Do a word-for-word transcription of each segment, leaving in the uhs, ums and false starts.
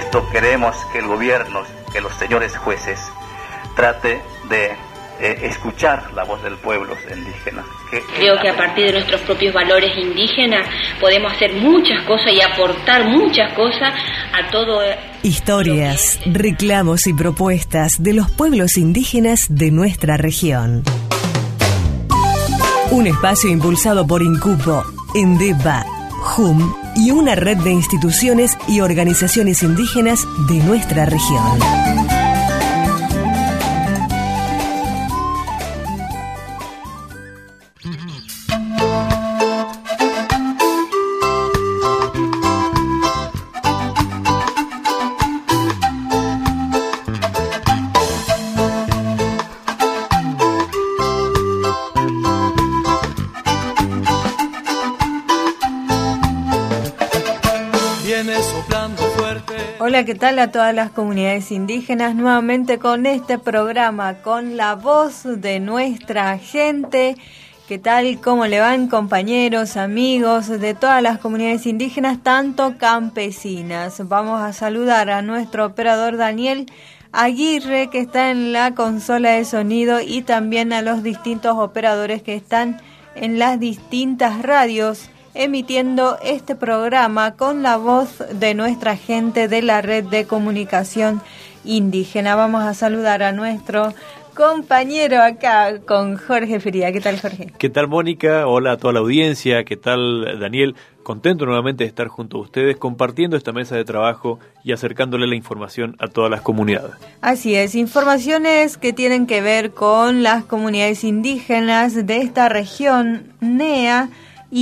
esto queremos que el gobierno, que los señores jueces, trate de eh, escuchar la voz del pueblo indígena. Que Creo que a partir de nuestros propios valores indígenas podemos hacer muchas cosas y aportar muchas cosas a todo. Historias, reclamos y propuestas de los pueblos indígenas de nuestra región. Un espacio impulsado por INCUPO, ENDEPA, J U M y una red de instituciones y organizaciones indígenas de nuestra región. Hola, ¿qué tal a todas las comunidades indígenas? Nuevamente con este programa, con la voz de nuestra gente. ¿Qué tal? ¿Cómo le van, compañeros, amigos de todas las comunidades indígenas, tanto campesinas? Vamos a saludar a nuestro operador Daniel Aguirre, que está en la consola de sonido, y también a los distintos operadores que están en las distintas radios emitiendo este programa con la voz de nuestra gente de la red de comunicación indígena. Vamos a saludar a nuestro compañero acá con Jorge Feria. ¿Qué tal, Jorge? ¿Qué tal, Mónica? Hola a toda la audiencia. ¿Qué tal, Daniel? Contento nuevamente de estar junto a ustedes compartiendo esta mesa de trabajo y acercándole la información a todas las comunidades. Así es, informaciones que tienen que ver con las comunidades indígenas de esta región N E A.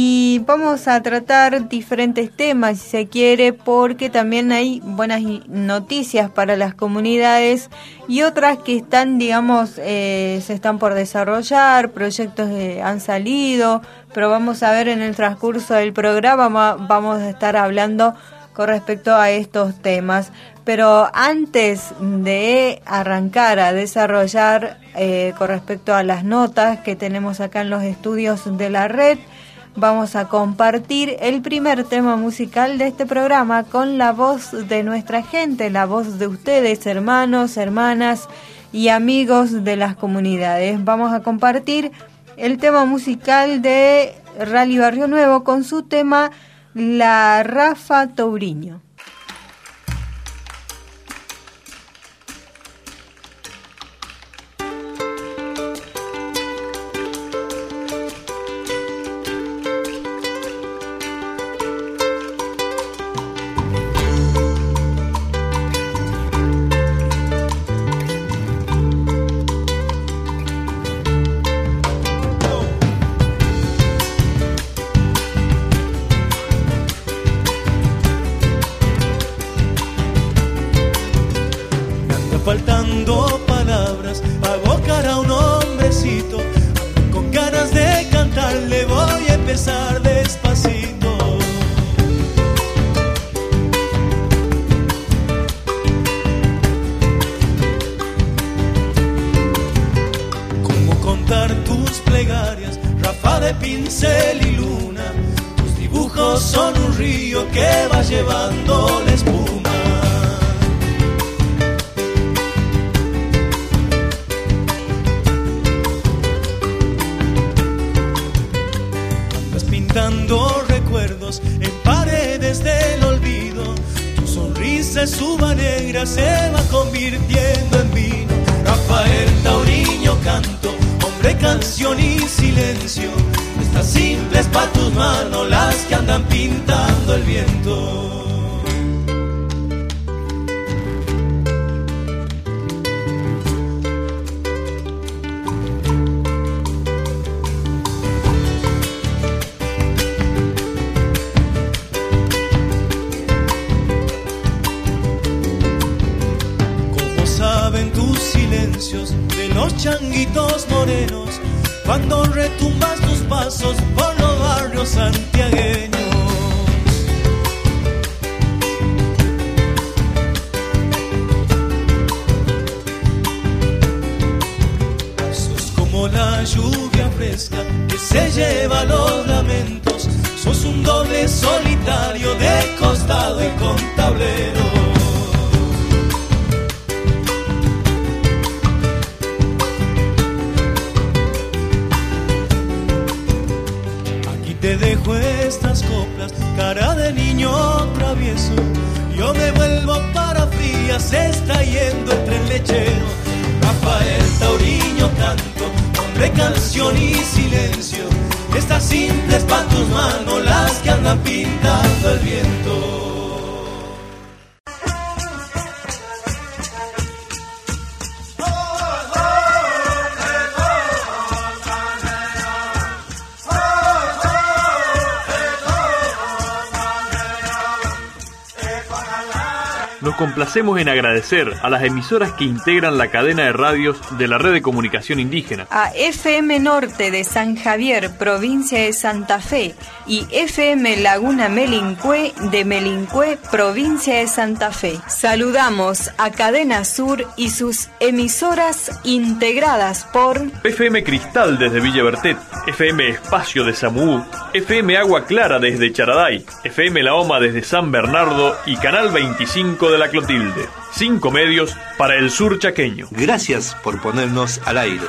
Y vamos a tratar diferentes temas, si se quiere, porque también hay buenas noticias para las comunidades y otras que están, digamos, eh, se están por desarrollar, proyectos que han salido, pero vamos a ver en el transcurso del programa, vamos a estar hablando con respecto a estos temas. Pero antes de arrancar a desarrollar eh, con respecto a las notas que tenemos acá en los estudios de la red, vamos a compartir el primer tema musical de este programa con la voz de nuestra gente, la voz de ustedes, hermanos, hermanas y amigos de las comunidades. Vamos a compartir el tema musical de Rally Barrio Nuevo con su tema La Rafa Touriño. Faltando palabras para evocar a un hombrecito, con ganas de cantar le voy a empezar despacito. Cómo contar tus plegarias, Rafa de pincel y luna, tus dibujos son un río que va llevando la espuma. Dando recuerdos en paredes del olvido, tu sonrisa es uva negra, se va convirtiendo en vino. Rafael Tauriño canto, hombre, canción y silencio, estas simples pa' tus manos las que andan pintando el viento. De los changuitos morenos, cuando retumbas tus pasos por los barrios santiagueños. Sos como la lluvia fresca que se lleva los lamentos, sos un doble solitario de costado y con tablero. te dejo estas coplas, cara de niño travieso. Yo me vuelvo para frías, se está yendo entre el lechero. Rafael Tauriño canto, hombre, canción y silencio. Estas simples pa' tus manos, las que andan pintando el viento. Nos complacemos en agradecer a las emisoras que integran la cadena de radios de la Red de Comunicación Indígena. A F M Norte de San Javier, provincia de Santa Fe, y F M Laguna Melincué de Melincué, provincia de Santa Fe. Saludamos a Cadena Sur y sus emisoras integradas por F M Cristal desde Villa Bertet, F M Espacio de Samuú, F M Agua Clara desde Charaday, F M La Oma desde San Bernardo y Canal veinticinco de la Clotilde. Cinco medios para el sur chaqueño. Gracias por ponernos al aire.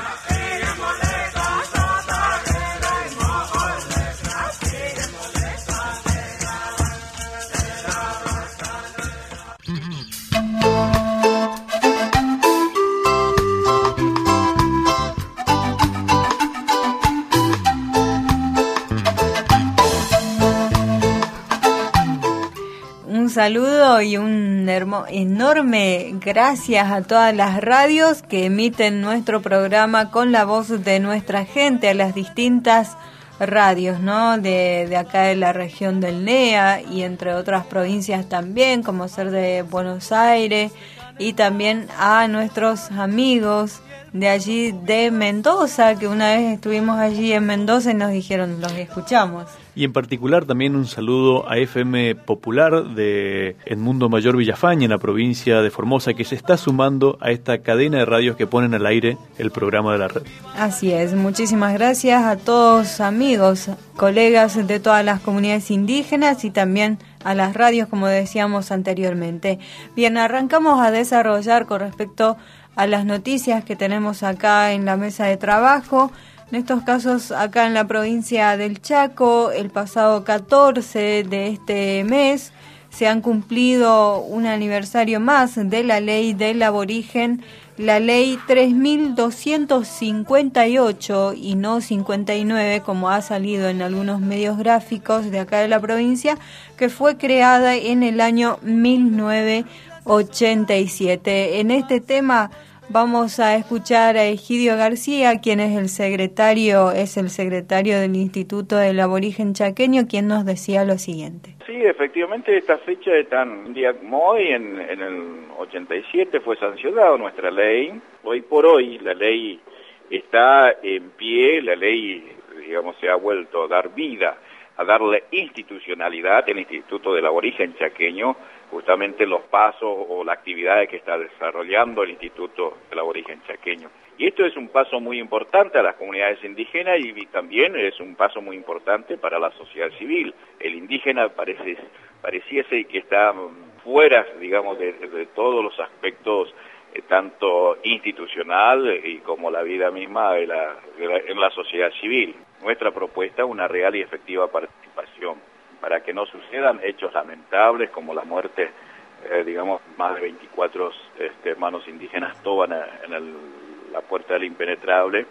Un saludo y un hermo- enorme gracias a todas las radios que emiten nuestro programa con la voz de nuestra gente, a las distintas radios, ¿no? De, de acá de la región del N E A y entre otras provincias también, como ser de Buenos Aires, y también a nuestros amigos de allí de Mendoza, que una vez estuvimos allí en Mendoza y nos dijeron, los escuchamos. Y en particular también un saludo a F M Popular de Edmundo Mayor Villafañe, en la provincia de Formosa, que se está sumando a esta cadena de radios que ponen al aire el programa de la red. Así es, muchísimas gracias a todos amigos, colegas de todas las comunidades indígenas y también a las radios, como decíamos anteriormente. Bien, arrancamos a desarrollar con respecto a las noticias que tenemos acá en la mesa de trabajo. En estos casos, acá en la provincia del Chaco, el pasado catorce de este mes, se han cumplido un aniversario más de la ley del aborigen, la ley tres mil doscientos cincuenta y ocho y no cincuenta y nueve, como ha salido en algunos medios gráficos de acá de la provincia, que fue creada en el año mil novecientos ochenta y siete. En este tema vamos a escuchar a Egidio García, quien es el secretario, es el secretario del Instituto del Aborigen Chaqueño, quien nos decía lo siguiente. Sí, efectivamente, esta fecha es tan un día como hoy, en, en el ochenta y siete fue sancionada nuestra ley. Hoy por hoy la ley está en pie, la ley, digamos, se ha vuelto a dar vida, a darle institucionalidad al Instituto del Aborigen Chaqueño, justamente los pasos o las actividades que está desarrollando el Instituto del Aborigen Chaqueño. Y esto es un paso muy importante a las comunidades indígenas y también es un paso muy importante para la sociedad civil. El indígena parece, pareciese que está fuera, digamos, de, de todos los aspectos, eh, tanto institucional y como la vida misma de la, de la, en la sociedad civil. Nuestra propuesta es una real y efectiva participación, para que no sucedan hechos lamentables como la muerte, eh, digamos, más de veinticuatro este, hermanos indígenas toban en el, la puerta del impenetrable,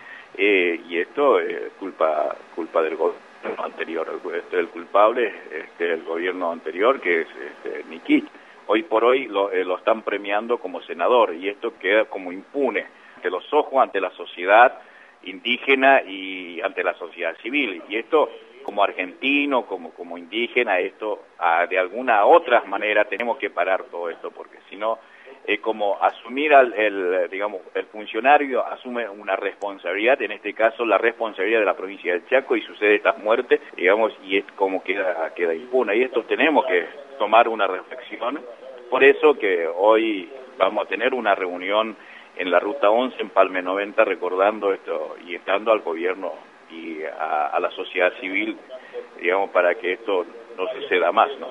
eh, y esto es culpa culpa del gobierno anterior. Este, el culpable este, el gobierno anterior, que es este, Nikit. Hoy por hoy lo, eh, lo están premiando como senador, y esto queda como impune ante los ojos, ante la sociedad indígena y ante la sociedad civil, y esto como argentino, como como indígena, esto a, de alguna otra manera tenemos que parar todo esto, porque si no, es como asumir al el, digamos, el funcionario asume una responsabilidad, en este caso la responsabilidad de la provincia del Chaco, y sucede estas muertes, digamos, y es como queda, queda impune, y esto tenemos que tomar una reflexión. Por eso que hoy vamos a tener una reunión en la Ruta once, en Palme noventa, recordando esto y estando al gobierno y a, a la sociedad civil, digamos, para que esto no suceda más, ¿no?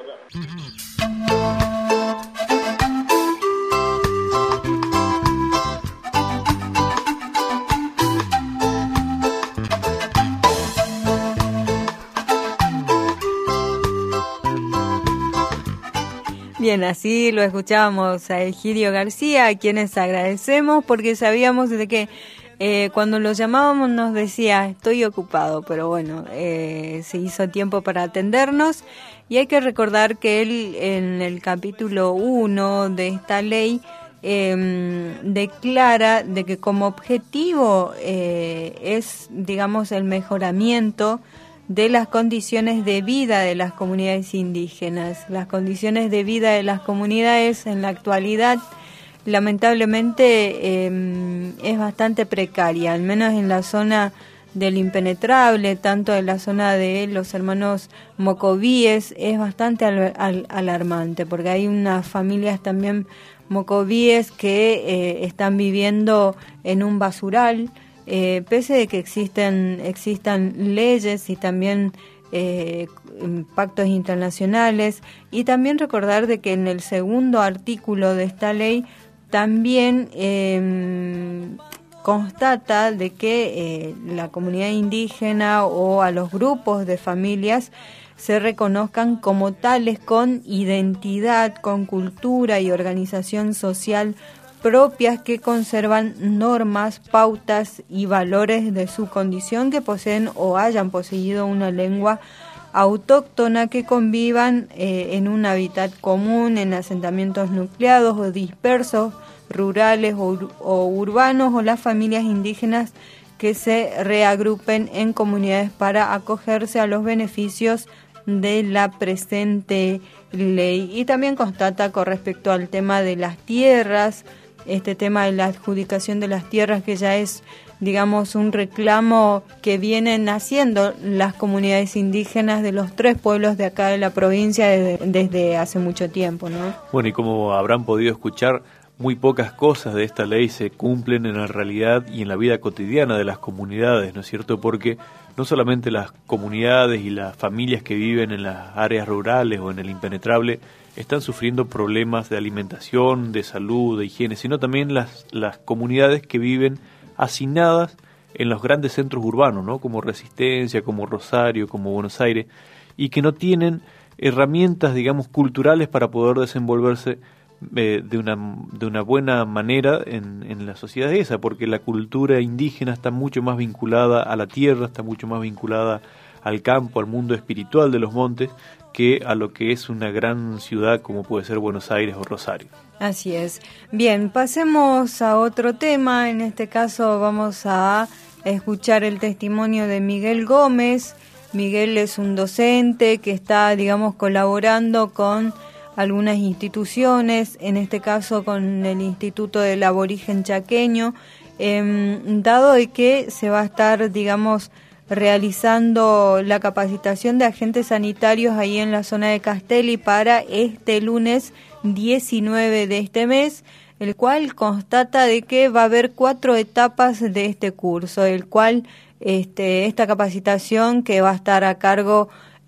Bien, así lo escuchábamos a Egidio García, a quienes agradecemos porque sabíamos de que eh, cuando lo llamábamos nos decía estoy ocupado, pero bueno, eh, se hizo tiempo para atendernos y hay que recordar que él en el capítulo uno de esta ley eh, declara de que como objetivo eh, es, digamos, el mejoramiento de las condiciones de vida de las comunidades indígenas. Las condiciones de vida de las comunidades en la actualidad lamentablemente eh, es bastante precaria, al menos en la zona del impenetrable, tanto en la zona de los hermanos mocovíes, es bastante al, al, alarmante, porque hay unas familias también mocovíes que eh, están viviendo en un basural, Eh, pese de que existen existan leyes y también eh, pactos internacionales, y también recordar de que en el segundo artículo de esta ley también eh, constata de que eh, la comunidad indígena o a los grupos de familias se reconozcan como tales con identidad, con cultura y organización social propias que conservan normas, pautas y valores de su condición, que poseen o hayan poseído una lengua autóctona, que convivan eh, en un hábitat común, en asentamientos nucleados o dispersos, rurales o, o urbanos, o las familias indígenas que se reagrupen en comunidades para acogerse a los beneficios de la presente ley. Y también constata con respecto al tema de las tierras, este tema de la adjudicación de las tierras, que ya es, digamos, un reclamo que vienen haciendo las comunidades indígenas de los tres pueblos de acá de la provincia desde, desde hace mucho tiempo, ¿no? Bueno, y como habrán podido escuchar, muy pocas cosas de esta ley se cumplen en la realidad y en la vida cotidiana de las comunidades, ¿no es cierto? Porque no solamente las comunidades y las familias que viven en las áreas rurales o en el impenetrable están sufriendo problemas de alimentación, de salud, de higiene, sino también las, las comunidades que viven hacinadas en los grandes centros urbanos, ¿no? Como Resistencia, como Rosario, como Buenos Aires, y que no tienen herramientas, digamos, culturales para poder desenvolverse eh, de una de una buena manera en, en la sociedad esa, porque la cultura indígena está mucho más vinculada a la tierra, está mucho más vinculada al campo, al mundo espiritual de los montes, que a lo que es una gran ciudad como puede ser Buenos Aires o Rosario. Así es. Bien, pasemos a otro tema. En este caso vamos a escuchar el testimonio de Miguel Gómez. Miguel es un docente que está, digamos, colaborando con algunas instituciones, en este caso con el Instituto del Aborigen Chaqueño, eh, dado de que se va a estar, digamos, realizando la capacitación de agentes sanitarios ahí en la zona de Castelli para este lunes diecinueve de este mes, el cual constata de que va a haber cuatro etapas de este curso, el cual este, esta capacitación que va a estar a cargo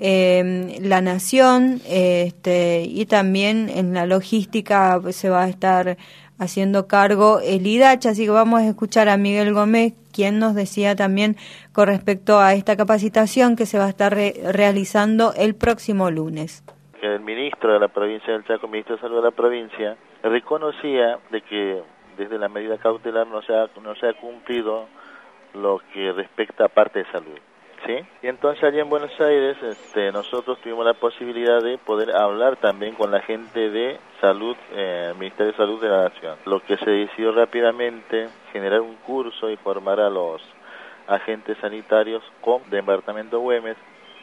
eh, la Nación, este, y también en la logística se va a estar haciendo cargo el I D H, así que vamos a escuchar a Miguel Gómez, quien nos decía también con respecto a esta capacitación que se va a estar re realizando el próximo lunes. El ministro de la provincia del Chaco, el ministro de Salud de la provincia, reconocía de que desde la medida cautelar no se ha, no se ha cumplido lo que respecta a parte de salud, ¿sí? Y entonces allí en Buenos Aires este, nosotros tuvimos la posibilidad de poder hablar también con la gente de salud, eh, el Ministerio de Salud de la Nación. Lo que se decidió rápidamente, generar un curso y formar a los agentes sanitarios con departamento Güemes,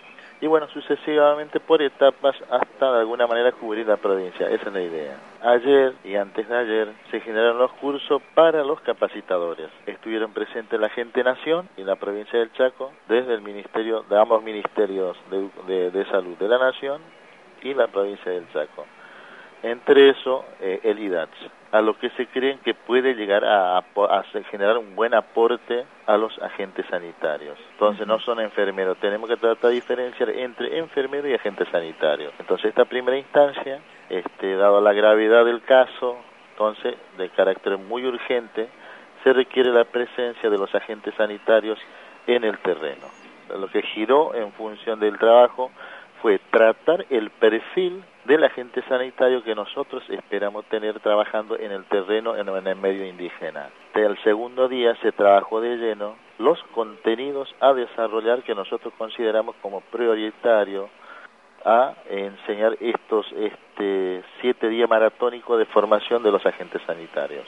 y bueno, sucesivamente por etapas hasta de alguna manera cubrir la provincia. Esa es la idea. Ayer y antes de ayer se generaron los cursos para los capacitadores. Estuvieron presentes la Agente Nación y la provincia del Chaco, desde el ministerio, de ambos ministerios de, de, de salud de la Nación y la provincia del Chaco. Entre eso, eh, el I D A T S, a lo que se creen que puede llegar a, a, a generar un buen aporte a los agentes sanitarios. Entonces no son enfermeros, tenemos que tratar de diferenciar entre enfermeros y agentes sanitarios. Entonces esta primera instancia, este, dado la gravedad del caso, entonces de carácter muy urgente, se requiere la presencia de los agentes sanitarios en el terreno. Lo que giró en función del trabajo fue tratar el perfil del agente sanitario que nosotros esperamos tener trabajando en el terreno en el medio indígena. El segundo día se trabajó de lleno los contenidos a desarrollar que nosotros consideramos como prioritario a enseñar estos este siete días maratónicos de formación de los agentes sanitarios.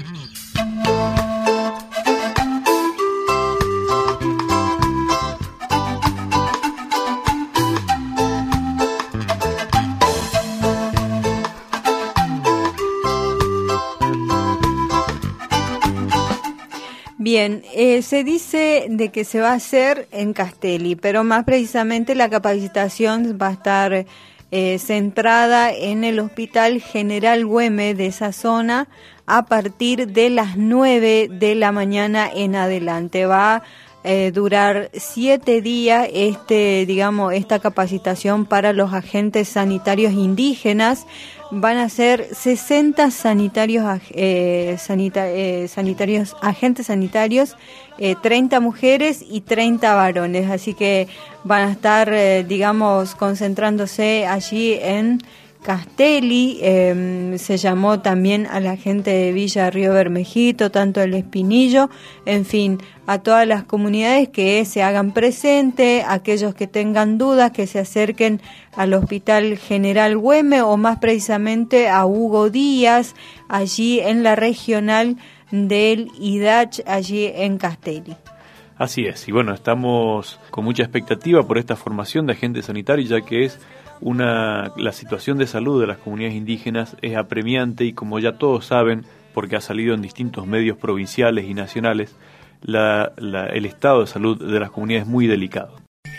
Bien, eh, se dice de que se va a hacer en Castelli, pero más precisamente la capacitación va a estar eh, centrada en el Hospital General Güemes de esa zona a partir de las nueve de la mañana en adelante. Va a eh, durar siete días este, digamos, esta capacitación para los agentes sanitarios indígenas. Van a ser sesenta sanitarios, eh, sanita, eh, sanitarios, agentes sanitarios, eh, treinta mujeres y treinta varones, así que van a estar, eh, digamos, concentrándose allí en Castelli. Eh, se llamó también a la gente de Villa Río Bermejito, tanto el Espinillo, en fin, a todas las comunidades que se hagan presente, aquellos que tengan dudas que se acerquen al Hospital General Güemes o más precisamente a Hugo Díaz, allí en la regional del I D H, allí en Castelli. Así es, y bueno, estamos con mucha expectativa por esta formación de agentes sanitarios, ya que es una la situación de salud de las comunidades indígenas es apremiante y, como ya todos saben, porque ha salido en distintos medios provinciales y nacionales, la, la, el estado de salud de las comunidades es muy delicado.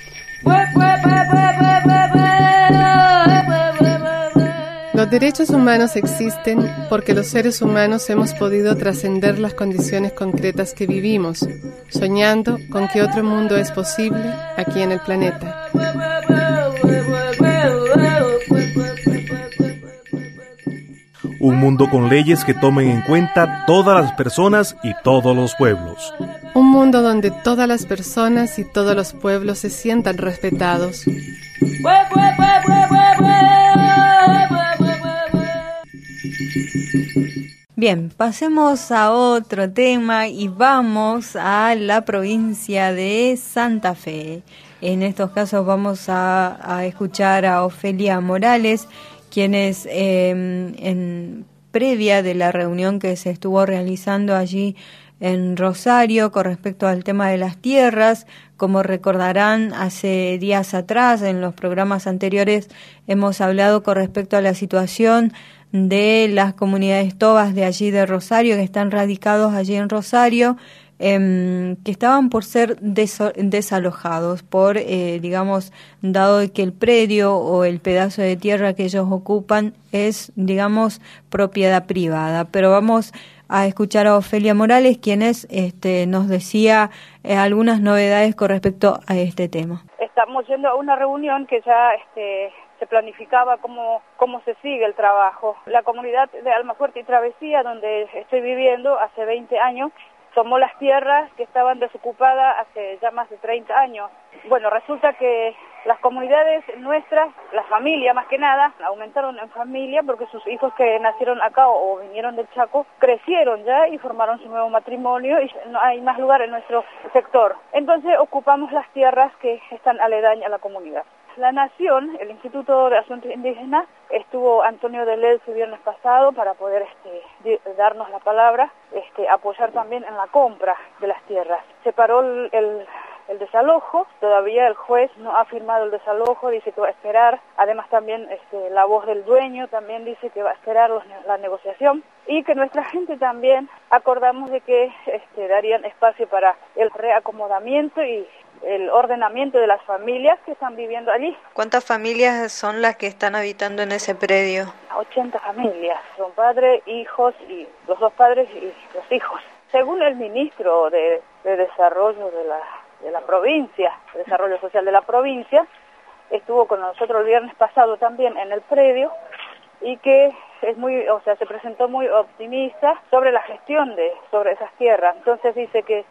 Los derechos humanos existen porque los seres humanos hemos podido trascender las condiciones concretas que vivimos, soñando con que otro mundo es posible aquí en el planeta. Un mundo con leyes que tomen en cuenta todas las personas y todos los pueblos. Un mundo donde todas las personas y todos los pueblos se sientan respetados. Bien, pasemos a otro tema y vamos a la provincia de Santa Fe. En estos casos vamos a, a escuchar a Ofelia Morales, quienes eh, en previa de la reunión que se estuvo realizando allí en Rosario con respecto al tema de las tierras, como recordarán, hace días atrás en los programas anteriores hemos hablado con respecto a la situación de las comunidades tobas de allí de Rosario, que están radicados allí en Rosario, eh, que estaban por ser deso- desalojados por, eh, digamos, dado que el predio o el pedazo de tierra que ellos ocupan es, digamos, propiedad privada. Pero vamos a escuchar a Ofelia Morales, quien es, este, nos decía eh, algunas novedades con respecto a este tema. Estamos yendo a una reunión que ya este, se planificaba cómo, cómo se sigue el trabajo. La comunidad de Almafuerte y Travesía, donde estoy viviendo hace veinte años, tomó las tierras que estaban desocupadas hace ya más de treinta años. Bueno, resulta que las comunidades nuestras, la familia más que nada, aumentaron en familia porque sus hijos que nacieron acá o, o vinieron del Chaco, crecieron ya y formaron su nuevo matrimonio y no hay más lugar en nuestro sector. Entonces ocupamos las tierras que están aledañas a la comunidad. La Nación, el Instituto de Asuntos Indígenas, estuvo Antonio Delez el viernes pasado para poder este, darnos la palabra, este, apoyar también en la compra de las tierras. Se paró el, el, el desalojo, todavía el juez no ha firmado el desalojo, dice que va a esperar. Además también este, la voz del dueño también dice que va a esperar los, la negociación y que nuestra gente también acordamos de que este, darían espacio para el reacomodamiento y el ordenamiento de las familias que están viviendo allí. ¿Cuántas familias son las que están habitando en ese predio? ochenta familias, son padres, hijos y los dos padres y los hijos. Según el ministro de, de Desarrollo de la, de la provincia, de Desarrollo Social de la provincia, estuvo con nosotros el viernes pasado también en el predio y que es muy, o sea, se presentó muy optimista sobre la gestión de sobre esas tierras. Entonces dice que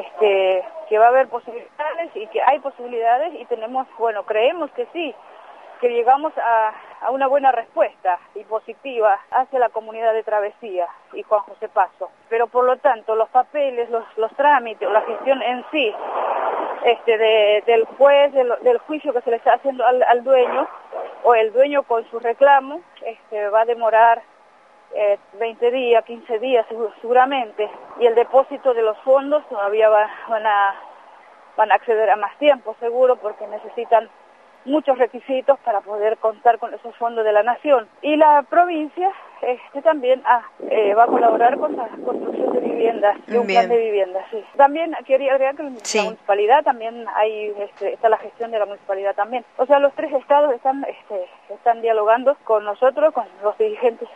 este que va a haber posibilidades y que hay posibilidades y tenemos, bueno, creemos que sí, que llegamos a, a una buena respuesta y positiva hacia la comunidad de Travesía y Juan José Paso. Pero por lo tanto, los papeles, los, los trámites, la gestión en sí, este, de, del juez, del, del juicio que se le está haciendo al, al dueño, o el dueño con su reclamo, este, va a demorar eh, veinte días, quince días seguramente, y el depósito de los fondos todavía va, van a van a acceder a más tiempo seguro, porque necesitan muchos requisitos para poder contar con esos fondos de la nación. Y la provincia este, también ah, eh, va a colaborar con la construcción de viviendas, de un Bien. plan de viviendas. Sí. También quería agregar que Sí. la municipalidad también hay, este, está la gestión de la municipalidad también. O sea, los tres estados están, este, están dialogando con nosotros, con los dirigentes.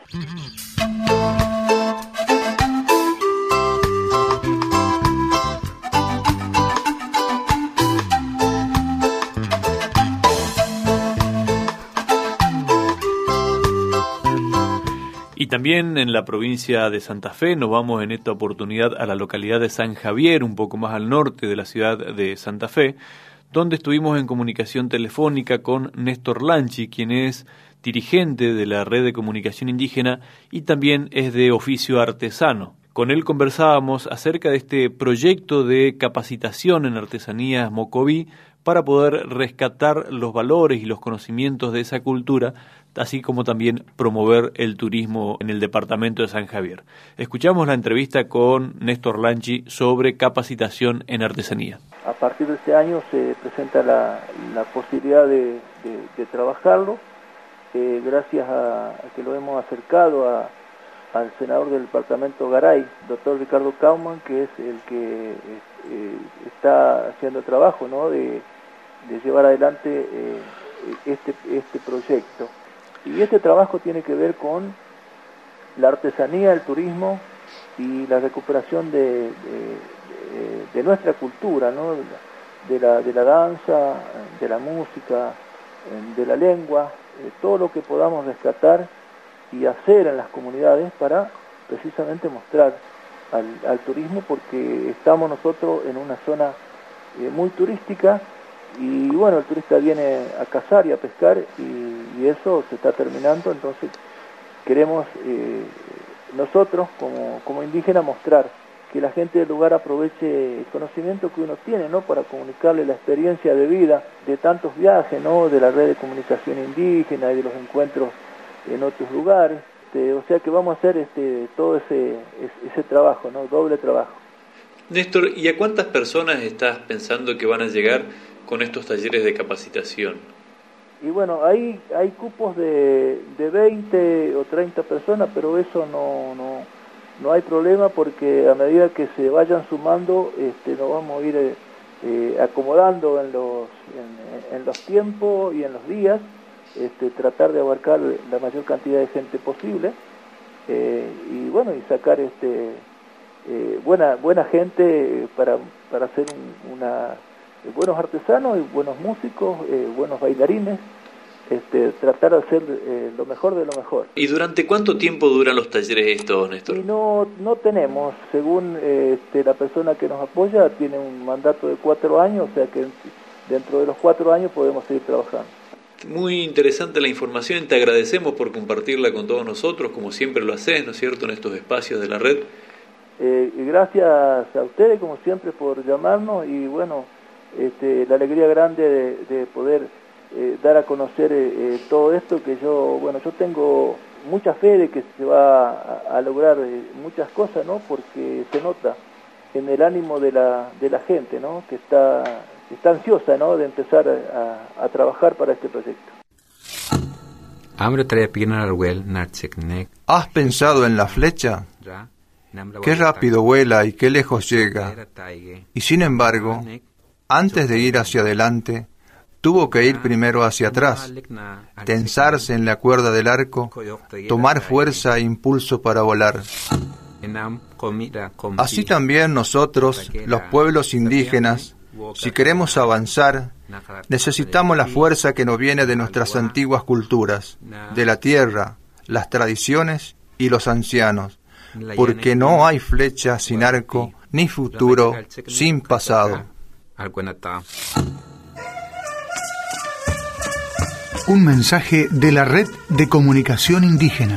Y también en la provincia de Santa Fe nos vamos en esta oportunidad a la localidad de San Javier, un poco más al norte de la ciudad de Santa Fe, donde estuvimos en comunicación telefónica con Néstor Lanchi, quien es dirigente de la Red de Comunicación Indígena y también es de oficio artesano. Con él conversábamos acerca de este proyecto de capacitación en artesanías mocoví para poder rescatar los valores y los conocimientos de esa cultura, así como también promover el turismo en el departamento de San Javier. Escuchamos la entrevista con Néstor Lanchi sobre capacitación en artesanía. A partir de este año se presenta la, la posibilidad de, de, de trabajarlo, eh, gracias a, a que lo hemos acercado a, al senador del departamento Garay, doctor Ricardo Kauman, que es el que eh, está haciendo el trabajo, ¿no?, de, de llevar adelante eh, este, este proyecto. Y este trabajo tiene que ver con la artesanía, el turismo y la recuperación de, de, de, de nuestra cultura, ¿no?, de la, de la danza, de la música, de la lengua, todo lo que podamos rescatar y hacer en las comunidades para precisamente mostrar al, al turismo, porque estamos nosotros en una zona eh, muy turística. Y bueno, el turista viene a cazar y a pescar y, y eso se está terminando, entonces queremos eh, nosotros como, como indígenas mostrar que la gente del lugar aproveche el conocimiento que uno tiene, ¿no?, para comunicarle la experiencia de vida de tantos viajes, ¿no?, de la red de comunicación indígena y de los encuentros en otros lugares. Este, o sea que vamos a hacer este, todo ese, ese trabajo, ¿no?, doble trabajo. Néstor, ¿y a cuántas personas estás pensando que van a llegar con estos talleres de capacitación? Y bueno, hay hay cupos de, de veinte o treinta personas, pero eso no, no, no hay problema, porque a medida que se vayan sumando, este, nos vamos a ir eh, eh, acomodando en los, en, en los tiempos y en los días, este, tratar de abarcar la mayor cantidad de gente posible, eh, y bueno, y sacar este eh, buena buena gente para, para hacer un, una... buenos artesanos y buenos músicos, eh, buenos bailarines, este, tratar de hacer eh, lo mejor de lo mejor. ¿Y durante cuánto tiempo duran los talleres estos, Néstor? Y no, no tenemos, según eh, este, la persona que nos apoya, tiene un mandato de cuatro años, o sea que dentro de los cuatro años podemos seguir trabajando. Muy interesante la información, te agradecemos por compartirla con todos nosotros, como siempre lo haces, ¿no es cierto?, en estos espacios de la red. Eh, y gracias a ustedes, como siempre, por llamarnos, y bueno, Este, la alegría grande de, de poder eh, dar a conocer eh, eh, todo esto, que yo, bueno, yo tengo mucha fe de que se va a, a lograr eh, muchas cosas, ¿no?, porque se nota en el ánimo de la, de la gente, ¿no?, que está, que está ansiosa, ¿no?, de empezar a, a trabajar para este proyecto. ¿Has pensado en la flecha? Qué rápido vuela y qué lejos llega. Y sin embargo, antes de ir hacia adelante, tuvo que ir primero hacia atrás, tensarse en la cuerda del arco, tomar fuerza e impulso para volar. Así también nosotros, los pueblos indígenas, si queremos avanzar, necesitamos la fuerza que nos viene de nuestras antiguas culturas, de la tierra, las tradiciones y los ancianos, porque no hay flecha sin arco, ni futuro sin pasado. Un mensaje de la Red de Comunicación Indígena.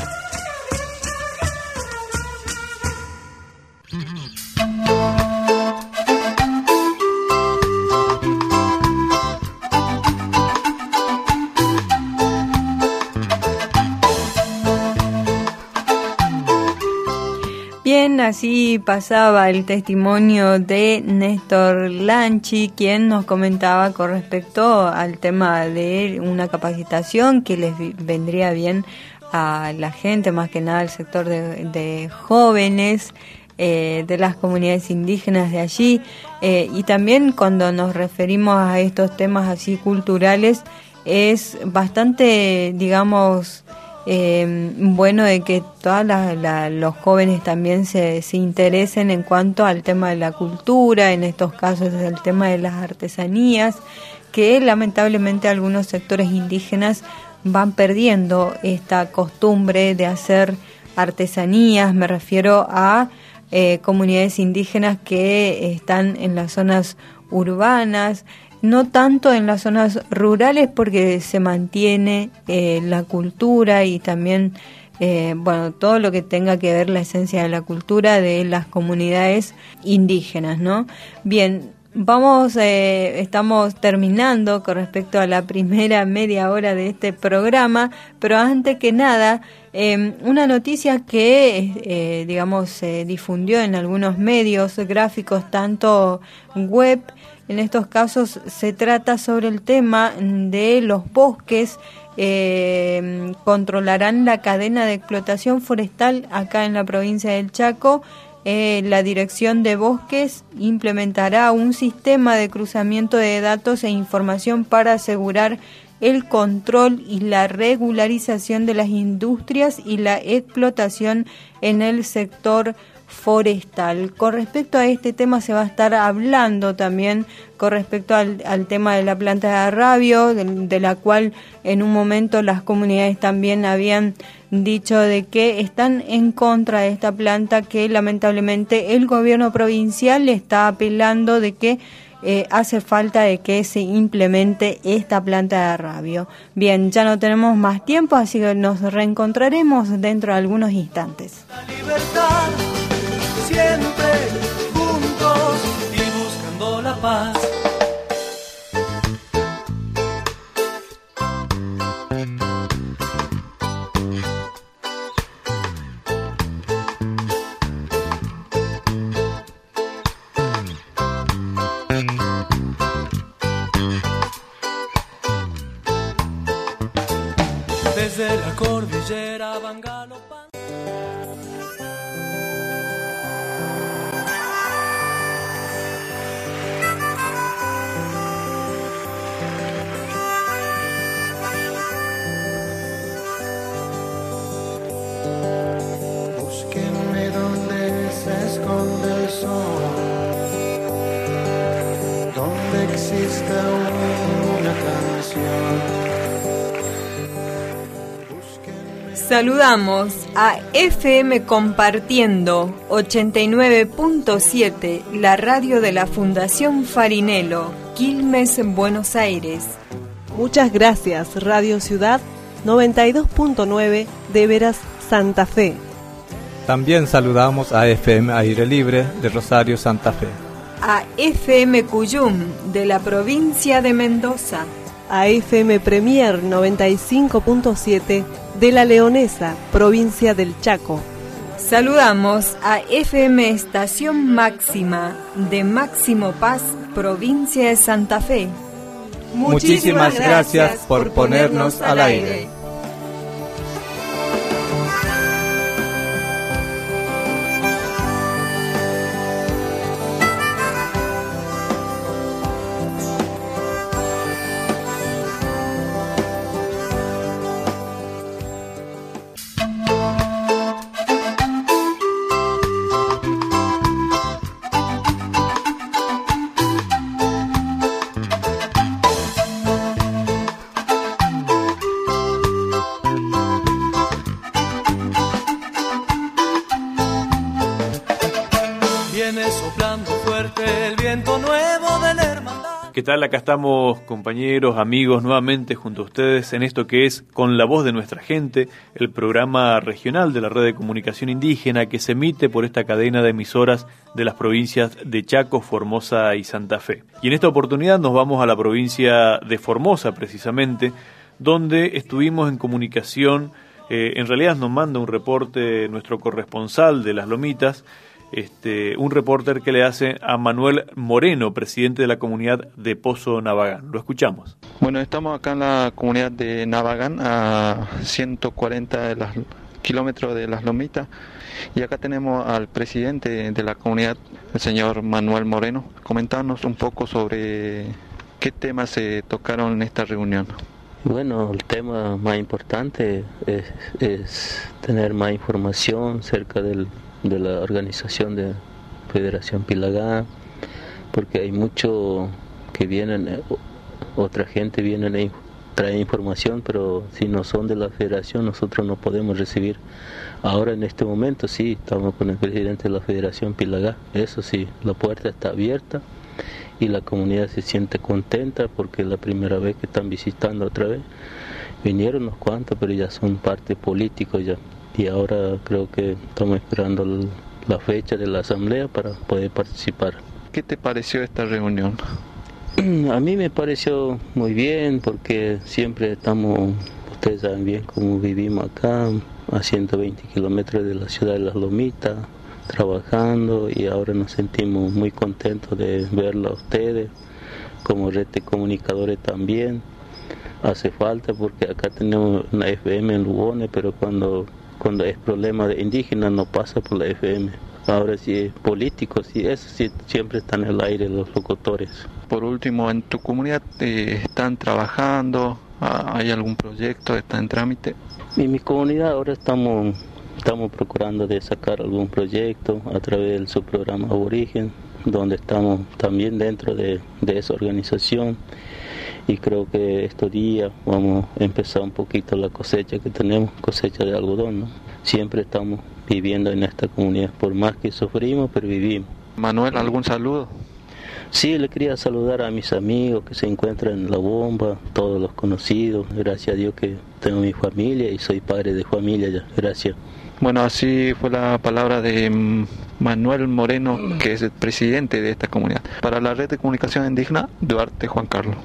Bien, así pasaba el testimonio de Néstor Lanchi, quien nos comentaba con respecto al tema de una capacitación que les vendría bien a la gente, más que nada al sector de, de jóvenes, eh, de las comunidades indígenas de allí, eh, y también cuando nos referimos a estos temas así culturales, es bastante, digamos, Eh, bueno de que todos los jóvenes también se, se interesen en cuanto al tema de la cultura, en estos casos es el tema de las artesanías, que lamentablemente algunos sectores indígenas van perdiendo esta costumbre de hacer artesanías. Me refiero a eh, comunidades indígenas que están en las zonas urbanas, no tanto en las zonas rurales, porque se mantiene eh, la cultura y también eh, bueno, todo lo que tenga que ver la esencia de la cultura de las comunidades indígenas, ¿no? Bien, vamos, eh, estamos terminando con respecto a la primera media hora de este programa, pero antes que nada, eh, una noticia que, eh, digamos, se difundió en algunos medios gráficos, tanto web. En estos casos se trata sobre el tema de los bosques, eh, controlarán la cadena de explotación forestal acá en la provincia del Chaco. Eh, la Dirección de Bosques implementará un sistema de cruzamiento de datos e información para asegurar el control y la regularización de las industrias y la explotación en el sector forestal. Con respecto a este tema se va a estar hablando también con respecto al, al tema de la planta de arrabio, de, de la cual en un momento las comunidades también habían dicho de que están en contra de esta planta, que lamentablemente el gobierno provincial está apelando de que eh, hace falta de que se implemente esta planta de arrabio. Bien, ya no tenemos más tiempo, así que nos reencontraremos dentro de algunos instantes. Siempre juntos y buscando la paz. Desde la cordillera van galopando. Donde exista una canción. Saludamos a F M Compartiendo ochenta y nueve punto siete, la radio de la Fundación Farinelo, Quilmes, Buenos Aires. Muchas gracias, Radio Ciudad noventa y dos punto nueve de Veras, Santa Fe. También saludamos a F M Aire Libre de Rosario, Santa Fe. A F M Cuyum de la provincia de Mendoza. A F M Premier noventa y cinco punto siete de La Leonesa, provincia del Chaco. Saludamos a F M Estación Máxima de Máximo Paz, provincia de Santa Fe. Muchísimas gracias por ponernos al aire. ¿Qué tal? Acá estamos, compañeros, amigos, nuevamente junto a ustedes en esto que es Con la Voz de Nuestra Gente, el programa regional de la Red de Comunicación Indígena que se emite por esta cadena de emisoras de las provincias de Chaco, Formosa y Santa Fe. Y en esta oportunidad nos vamos a la provincia de Formosa, precisamente, donde estuvimos en comunicación. Eh, en realidad nos manda un reporte nuestro corresponsal de Las Lomitas, Este, un reporter que le hace a Manuel Moreno, presidente de la comunidad de Pozo Navagán. Lo escuchamos. Bueno, estamos acá en la comunidad de Navagán, a ciento cuarenta de las, kilómetros de Las Lomitas, y acá tenemos al presidente de la comunidad, el señor Manuel Moreno. Comentarnos un poco sobre qué temas se tocaron en esta reunión. Bueno, el tema más importante es, es tener más información acerca del de la organización de Federación Pilagá, porque hay mucho que vienen, otra gente viene a traer información, pero si no son de la federación nosotros no podemos recibir. Ahora en este momento sí, estamos con el presidente de la Federación Pilagá, eso sí, la puerta está abierta y la comunidad se siente contenta porque es la primera vez que están visitando otra vez. Vinieron unos cuantos, pero ya son parte político ya. Y ahora creo que estamos esperando la fecha de la asamblea para poder participar. ¿Qué te pareció esta reunión? A mí me pareció muy bien porque siempre estamos, ustedes saben bien cómo vivimos acá, a ciento veinte kilómetros de la ciudad de Las Lomitas, trabajando, y ahora nos sentimos muy contentos de verlo a ustedes, como red de comunicadores también. Hace falta porque acá tenemos una F M en Lugones, pero cuando cuando es problema de indígenas no pasa por la F M. Ahora sí es político, sí, eso sí, siempre están en el aire los locutores. Por último, ¿en tu comunidad eh, están trabajando? ¿Hay algún proyecto? ¿Está en trámite? En mi comunidad ahora estamos, estamos procurando de sacar algún proyecto a través del subprograma Aborigen, donde estamos también dentro de, de esa organización. Y creo que estos días vamos a empezar un poquito la cosecha que tenemos, cosecha de algodón, ¿no? Siempre estamos viviendo en esta comunidad, por más que sufrimos, pero vivimos. Manuel, ¿algún saludo? Sí, le quería saludar a mis amigos que se encuentran en La Bomba, todos los conocidos. Gracias a Dios que tengo mi familia y soy padre de familia ya, gracias. Bueno, así fue la palabra de Manuel Moreno, que es el presidente de esta comunidad. Para la Red de Comunicación Indígena, Duarte Juan Carlos.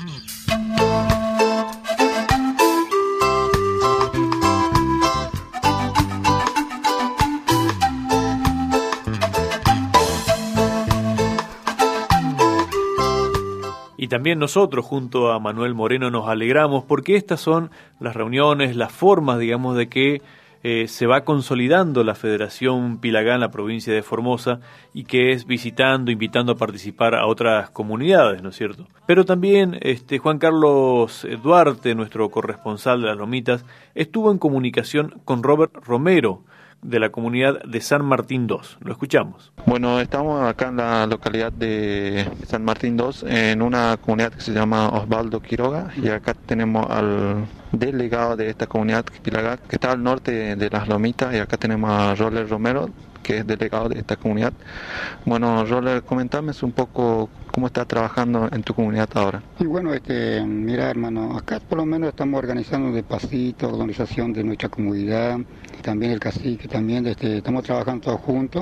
Y también nosotros, junto a Manuel Moreno, nos alegramos porque estas son las reuniones, las formas, digamos, de que eh, se va consolidando la Federación Pilagá en la provincia de Formosa y que es visitando, invitando a participar a otras comunidades, ¿no es cierto? Pero también este, Juan Carlos Duarte, nuestro corresponsal de Las Lomitas, estuvo en comunicación con Robert Romero, de la comunidad de San Martín dos. Lo escuchamos. Bueno, estamos acá en la localidad de San Martín dos, en una comunidad que se llama Osvaldo Quiroga, y acá tenemos al delegado de esta comunidad, Pilagá, que está al norte de Las Lomitas, y acá tenemos a Roller Romero, que es delegado de esta comunidad. Bueno, Roller, comentame un poco cómo estás trabajando en tu comunidad ahora. Y bueno, este, mira hermano, acá por lo menos estamos organizando de pasito, organización de nuestra comunidad, también el cacique, también este, estamos trabajando todos juntos.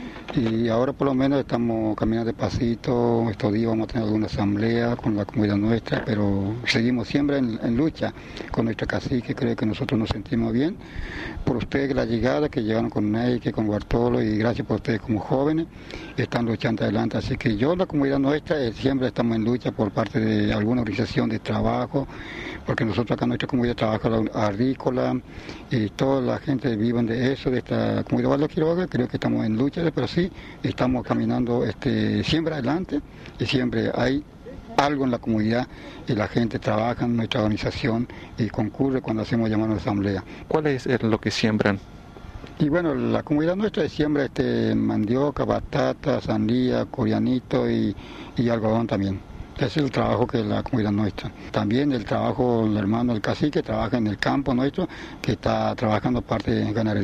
Y ahora por lo menos estamos caminando despacito, estos días vamos a tener alguna asamblea con la comunidad nuestra, pero seguimos siempre en, en lucha con nuestra cacique, creo que nosotros nos sentimos bien. Por ustedes la llegada que llegaron con Neike, con Bartolo, y gracias por ustedes como jóvenes, están luchando adelante. Así que yo, la comunidad nuestra, eh, siempre estamos en lucha por parte de alguna organización de trabajo, porque nosotros acá en nuestra comunidad trabaja la agrícola, y toda la gente vive de eso, de esta comunidad Osvaldo Quiroga, creo que estamos en lucha, pero sí, estamos caminando este, siempre adelante y siempre hay algo en la comunidad y la gente trabaja en nuestra organización y concurre cuando hacemos llamar a la asamblea. ¿Cuál es lo que siembran? Y bueno, la comunidad nuestra siembra este, mandioca, batata, sandía, corianito y, y algodón también. Ese es el trabajo que la comunidad nuestra. También el trabajo del hermano del cacique trabaja en el campo nuestro, que está trabajando parte de ganadería.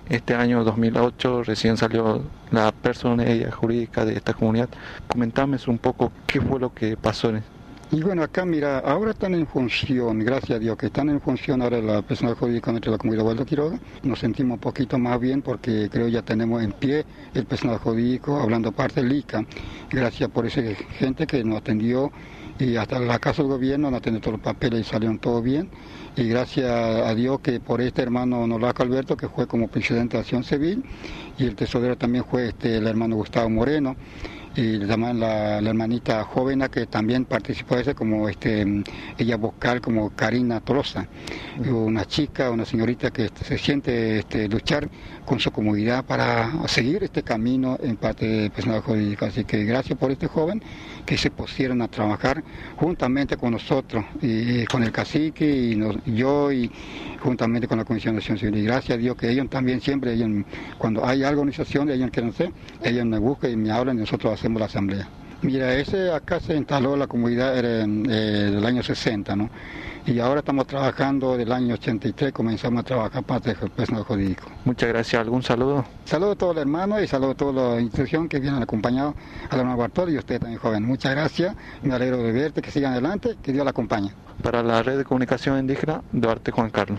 este año dos mil ocho recién salió la personalidad jurídica de esta comunidad. Comentame un poco qué fue lo que pasó en Y bueno, acá mira, ahora están en función, gracias a Dios, que están en función ahora la persona jurídica de la comunidad Osvaldo Quiroga. Nos sentimos un poquito más bien porque creo ya tenemos en pie el personal jurídico, hablando parte del I C A. Gracias por esa gente que nos atendió y hasta la Casa del Gobierno nos atendió todos los papeles y salieron todo bien. Y gracias a Dios que por este hermano Nolasco Alberto, que fue como presidente de Acción Civil, y el tesorero también fue este el hermano Gustavo Moreno, y también la, la hermanita joven que también participó de ese, como este ella vocal como Karina Tolosa, una chica, una señorita que este, se siente este, luchar con su comunidad para seguir este camino en parte de personal jurídico. Así que gracias por este joven que se pusieron a trabajar juntamente con nosotros, y, y con el cacique y nos, yo y juntamente con la Comisión de Acción Civil. Y gracias a Dios que ellos también siempre, ellos, cuando hay alguna organización, ellos quieren hacer, ellos me buscan y me hablan y nosotros hacemos la asamblea. Mira, ese acá se instaló la comunidad en, eh, del año sesenta, ¿no? Y ahora estamos trabajando del año ochenta y tres, comenzamos a trabajar parte del personal jurídico. Muchas gracias. ¿Algún saludo? Saludo a todos los hermanos y saludo a toda la institución que vienen acompañados a la hermana Bartolo y a usted también, joven. Muchas gracias, me alegro de verte, que sigan adelante, que Dios la acompañe. Para la Red de Comunicación Indígena, Duarte Juan Carlos.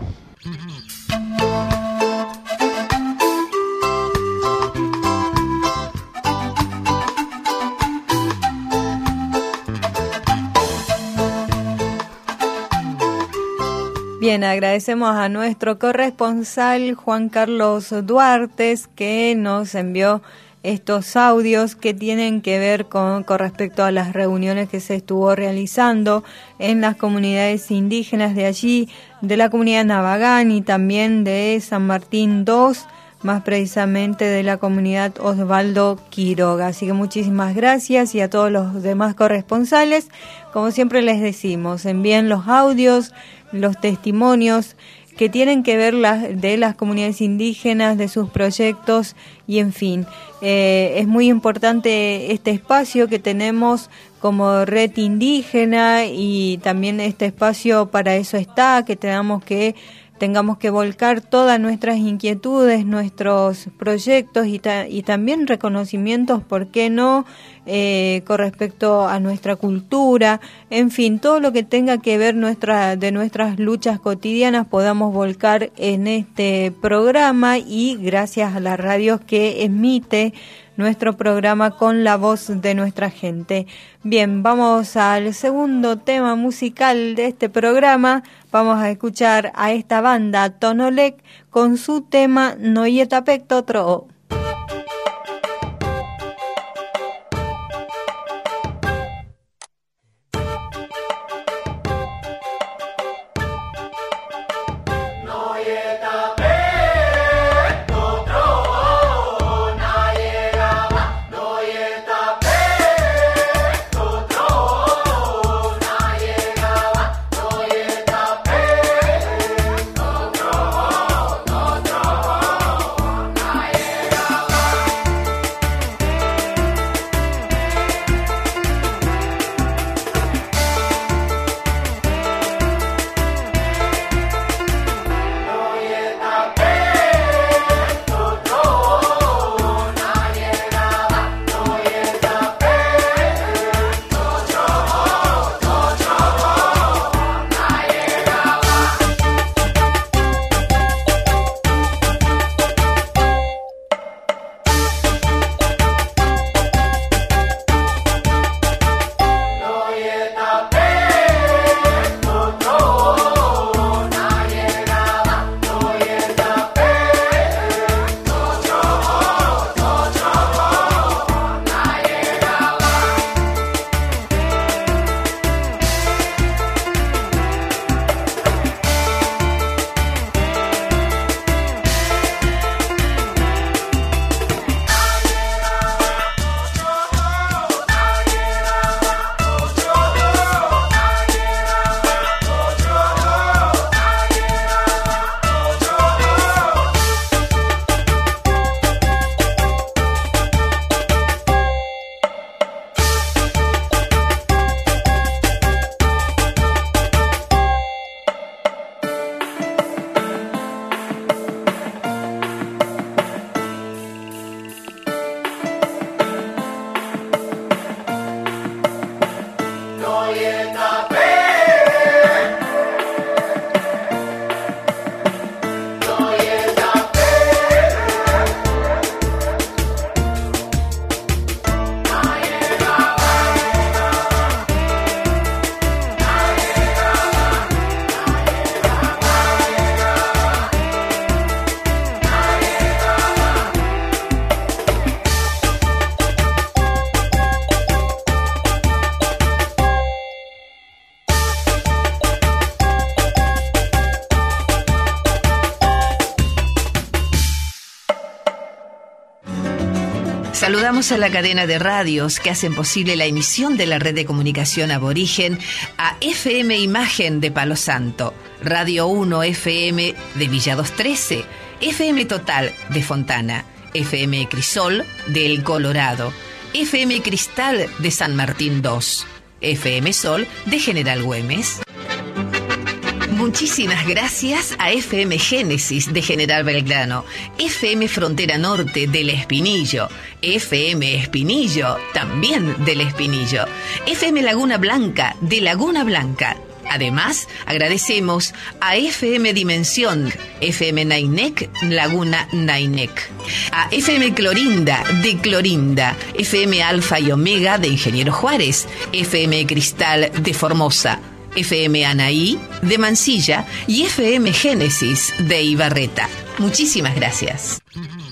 Bien, agradecemos a nuestro corresponsal Juan Carlos Duarte, que nos envió estos audios que tienen que ver con, con respecto a las reuniones que se estuvo realizando en las comunidades indígenas de allí, de la comunidad Navagán y también de San Martín dos, más precisamente de la comunidad Osvaldo Quiroga. Así que muchísimas gracias, y a todos los demás corresponsales, como siempre les decimos, envíen los audios, los testimonios que tienen que ver las, de las comunidades indígenas, de sus proyectos y en fin. Eh, es muy importante este espacio que tenemos como red indígena, y también este espacio para eso está, que tengamos que tengamos que volcar todas nuestras inquietudes, nuestros proyectos y, ta- y también reconocimientos, ¿por qué no?, eh, con respecto a nuestra cultura, en fin, todo lo que tenga que ver nuestra, de nuestras luchas cotidianas podamos volcar en este programa, y gracias a la radio que emite nuestro programa con la voz de nuestra gente. Bien, vamos al segundo tema musical de este programa. Vamos a escuchar a esta banda Tonolec con su tema Noyetapec Totro. Yeah. Saludamos a la cadena de radios que hacen posible la emisión de la red de comunicación aborigen, a F M Imagen de Palo Santo, Radio uno F M de Villa doscientos trece, F M Total de Fontana, F M Crisol de El Colorado, F M Cristal de San Martín dos, F M Sol de General Güemes. Muchísimas gracias a F M Génesis de General Belgrano, F M Frontera Norte del Espinillo, F M Espinillo también del Espinillo, F M Laguna Blanca de Laguna Blanca. Además, agradecemos a F M Dimensión, F M Nainec, Laguna Nainec, a F M Clorinda de Clorinda, F M Alfa y Omega de Ingeniero Juárez, F M Cristal de Formosa, F M Anaí de Mansilla y F M Génesis de Ibarreta. Muchísimas gracias.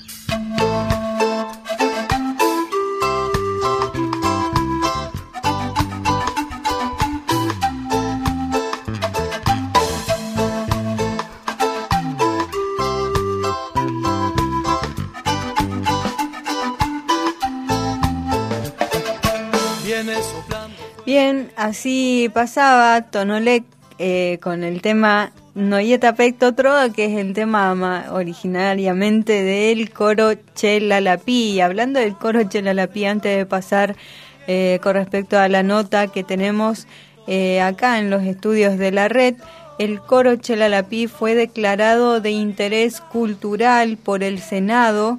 Bien, así pasaba Tonolec eh, con el tema Noyeta Pecto Troa, que es el tema ma, originariamente del coro Chelalapí. Y hablando del coro Chelalapí, antes de pasar eh, con respecto a la nota que tenemos eh, acá en los estudios de la red, el coro Chelalapí fue declarado de interés cultural por el Senado,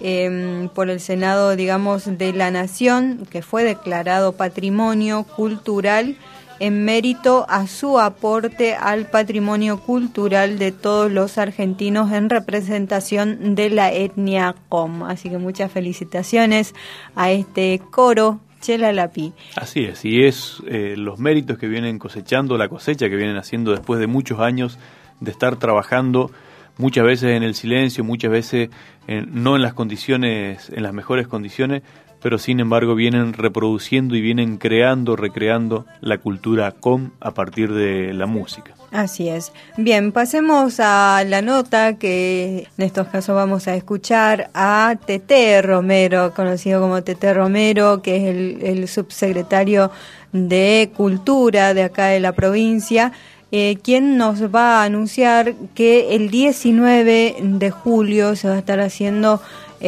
Eh, por el Senado, digamos, de la Nación, que fue declarado patrimonio cultural en mérito a su aporte al patrimonio cultural de todos los argentinos en representación de la etnia Com. Así que muchas felicitaciones a este coro Chelalapí. Así es, y es eh, los méritos que vienen cosechando, la cosecha que vienen haciendo después de muchos años de estar trabajando, muchas veces en el silencio, muchas veces en, no en las condiciones, en las mejores condiciones, pero sin embargo vienen reproduciendo y vienen creando, recreando la cultura Com a partir de la música. Así es. Bien, pasemos a la nota que en estos casos vamos a escuchar a Tete Romero, conocido como Tete Romero, que es el, el subsecretario de Cultura de acá de la provincia, Eh, quien nos va a anunciar que el diecinueve de julio se va a estar haciendo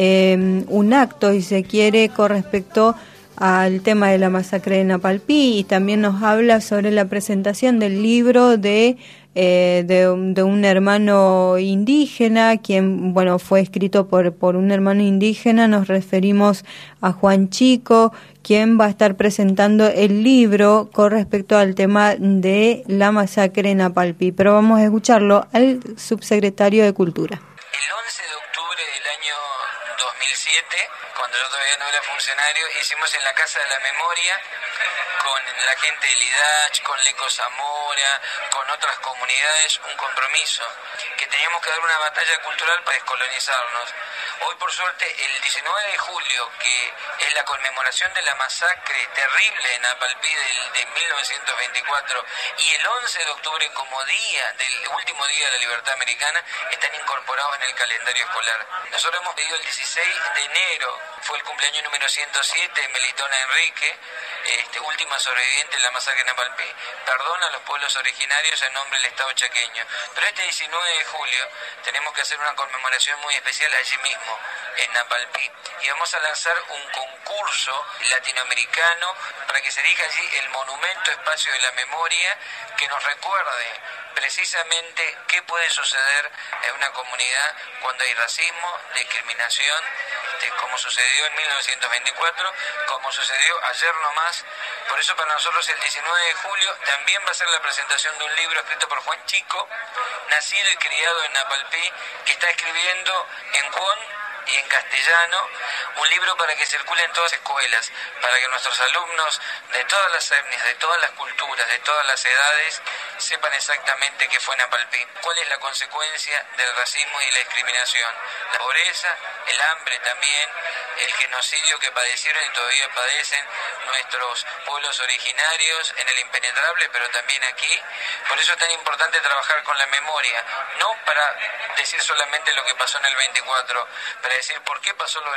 eh, un acto, si se quiere, con respecto al tema de la masacre de Napalpí, y también nos habla sobre la presentación del libro de, eh, de, de un hermano indígena, quien, bueno, fue escrito por, por un hermano indígena. Nos referimos a Juan Chico, quien va a estar presentando el libro con respecto al tema de la masacre en Napalpí. Pero vamos a escucharlo al subsecretario de Cultura. El once de octubre del año dos mil siete, cuando yo todavía no era funcionario, hicimos en la Casa de la Memoria, con la gente del I D A C H, con Leco Zamora, con otras comunidades, un compromiso, que teníamos que dar una batalla cultural para descolonizarnos. Hoy, por suerte, el diecinueve de julio, que es la conmemoración de la masacre terrible en Napalpí del, de mil novecientos veinticuatro, y el once de octubre como día del último día de la libertad americana, están incorporados en el calendario escolar. Nosotros hemos pedido el dieciséis de enero, fue el cumpleaños número ciento siete de Melitona Enrique, este, última sobreviviente de la masacre de Napalpí. Perdón a los pueblos originarios en nombre del Estado chaqueño, pero este diecinueve de julio tenemos que hacer una conmemoración muy especial allí mismo, en Napalpí, y vamos a lanzar un concurso latinoamericano para que se erija allí el monumento espacio de la memoria, que nos recuerde precisamente qué puede suceder en una comunidad cuando hay racismo, discriminación, de, como sucedió en mil novecientos veinticuatro, como sucedió ayer nomás. Por eso para nosotros el diecinueve de julio también va a ser la presentación de un libro escrito por Juan Chico, nacido y criado en Napalpí, que está escribiendo en Juan y en castellano, un libro para que circule en todas las escuelas, para que nuestros alumnos de todas las etnias, de todas las culturas, de todas las edades, sepan exactamente qué fue Napalpí, cuál es la consecuencia del racismo y la discriminación, la pobreza, el hambre también, el genocidio que padecieron y todavía padecen nuestros pueblos originarios en el impenetrable, pero también aquí. Por eso es tan importante trabajar con la memoria, no para decir solamente lo que pasó en el veinticuatro, para decir por qué pasó lo del veinticuatro